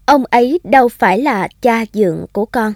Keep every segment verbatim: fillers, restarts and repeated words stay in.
Ông ấy đâu phải là cha dượng của con.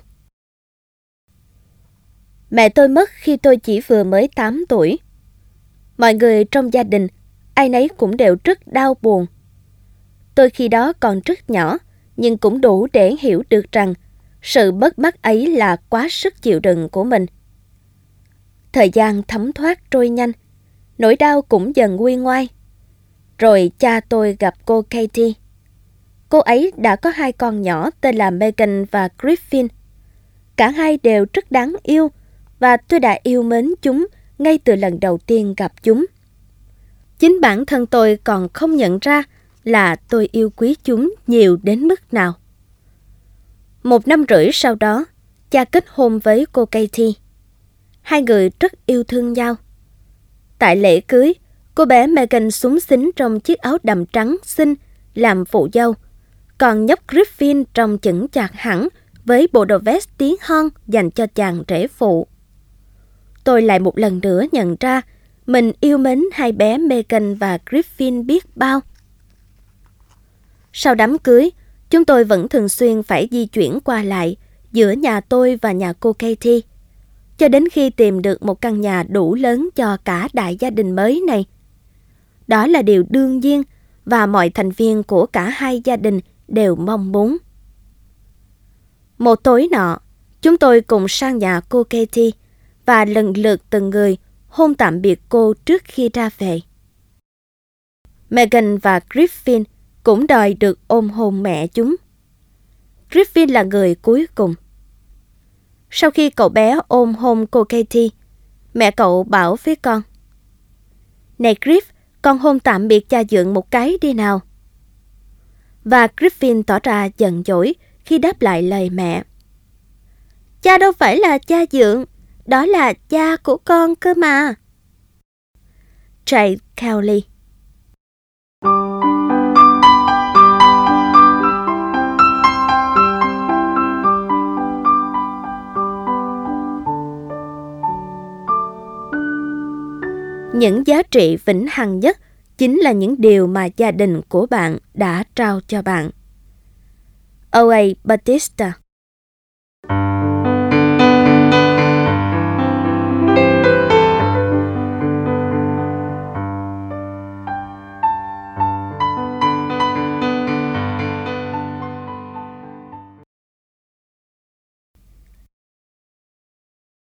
Mẹ tôi mất khi tôi chỉ vừa mới tám tuổi. Mọi người trong gia đình, ai nấy cũng đều rất đau buồn. Tôi khi đó còn rất nhỏ, nhưng cũng đủ để hiểu được rằng sự mất mát ấy là quá sức chịu đựng của mình. Thời gian thấm thoát trôi nhanh, nỗi đau cũng dần nguôi ngoai. Rồi cha tôi gặp cô Katie. Cô ấy đã có hai con nhỏ tên là Megan và Griffin. Cả hai đều rất đáng yêu và tôi đã yêu mến chúng ngay từ lần đầu tiên gặp chúng. Chính bản thân tôi còn không nhận ra là tôi yêu quý chúng nhiều đến mức nào. Một năm rưỡi sau đó, cha kết hôn với cô Katie. Hai người rất yêu thương nhau. Tại lễ cưới, cô bé Megan xúng xính trong chiếc áo đầm trắng xinh làm phụ dâu, còn nhóc Griffin trông chững chạc hẳn với bộ đồ vest tí hon dành cho chàng rể phụ. Tôi lại một lần nữa nhận ra mình yêu mến hai bé Megan và Griffin biết bao. Sau đám cưới, chúng tôi vẫn thường xuyên phải di chuyển qua lại giữa nhà tôi và nhà cô Katie, cho đến khi tìm được một căn nhà đủ lớn cho cả đại gia đình mới này. Đó là điều đương nhiên và mọi thành viên của cả hai gia đình đều mong muốn. Một tối nọ, chúng tôi cùng sang nhà cô Katie và lần lượt từng người hôn tạm biệt cô trước khi ra về. Megan và Griffin cũng đòi được ôm hôn mẹ chúng. Griffin là người cuối cùng. Sau khi cậu bé ôm hôn cô Katie, mẹ cậu bảo với con: "Này Griff, con hôn tạm biệt cha dượng một cái đi nào." Và Griffin tỏ ra giận dỗi khi đáp lại lời mẹ: "Cha đâu phải là cha dượng, đó là cha của con cơ mà." Jay Kelly. Những giá trị vĩnh hằng nhất chính là những điều mà gia đình của bạn đã trao cho bạn. O A Batista.